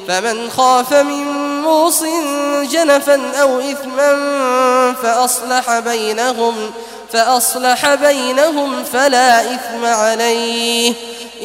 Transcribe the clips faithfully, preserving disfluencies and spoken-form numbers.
فمن خاف من موص جنفا أو إثما فأصلح بينهم, فأصلح بينهم فلا إثم عليه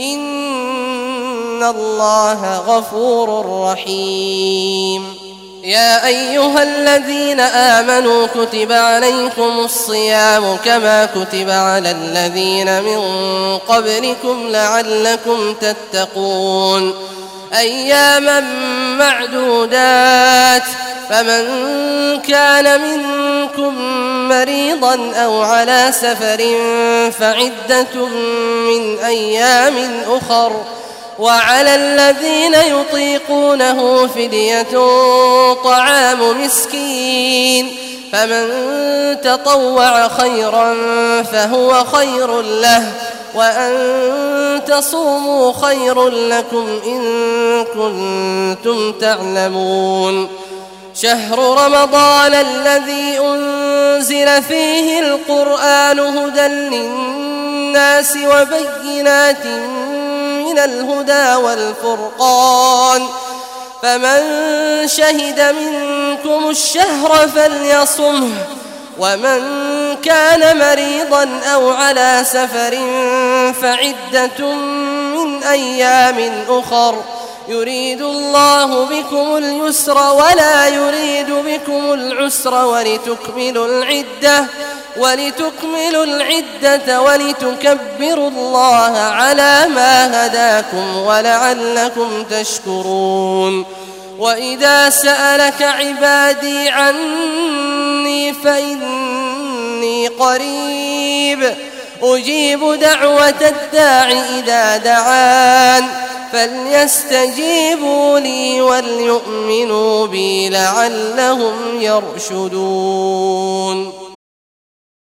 إن الله غفور رحيم. يا أيها الذين آمنوا كتب عليكم الصيام كما كتب على الذين من قبلكم لعلكم تتقون أياما معدودات فمن كان منكم مريضا أو على سفر فعدة من أيام أخر وعلى الذين يطيقونه فدية طعام مسكين فمن تطوع خيرا فهو خير له وأن تصوموا خير لكم إن كنتم تعلمون. شهر رمضان الذي أنزل فيه القرآن هدى للناس وبينات من الهدى والفرقان فمن شهد منكم الشهر فليصمه ومن كان مريضا أو على سفر فعدة من أيام أخر يريد الله بكم اليسر ولا يريد بكم العسر ولتكملوا العدة ولتكملوا العدة ولتكبروا الله على ما هداكم ولعلكم تشكرون. وإذا سألك عبادي عني فإني قريب أجيب دعوة الداع إذا دعان فليستجيبوا لي وليؤمنوا بي لعلهم يرشدون.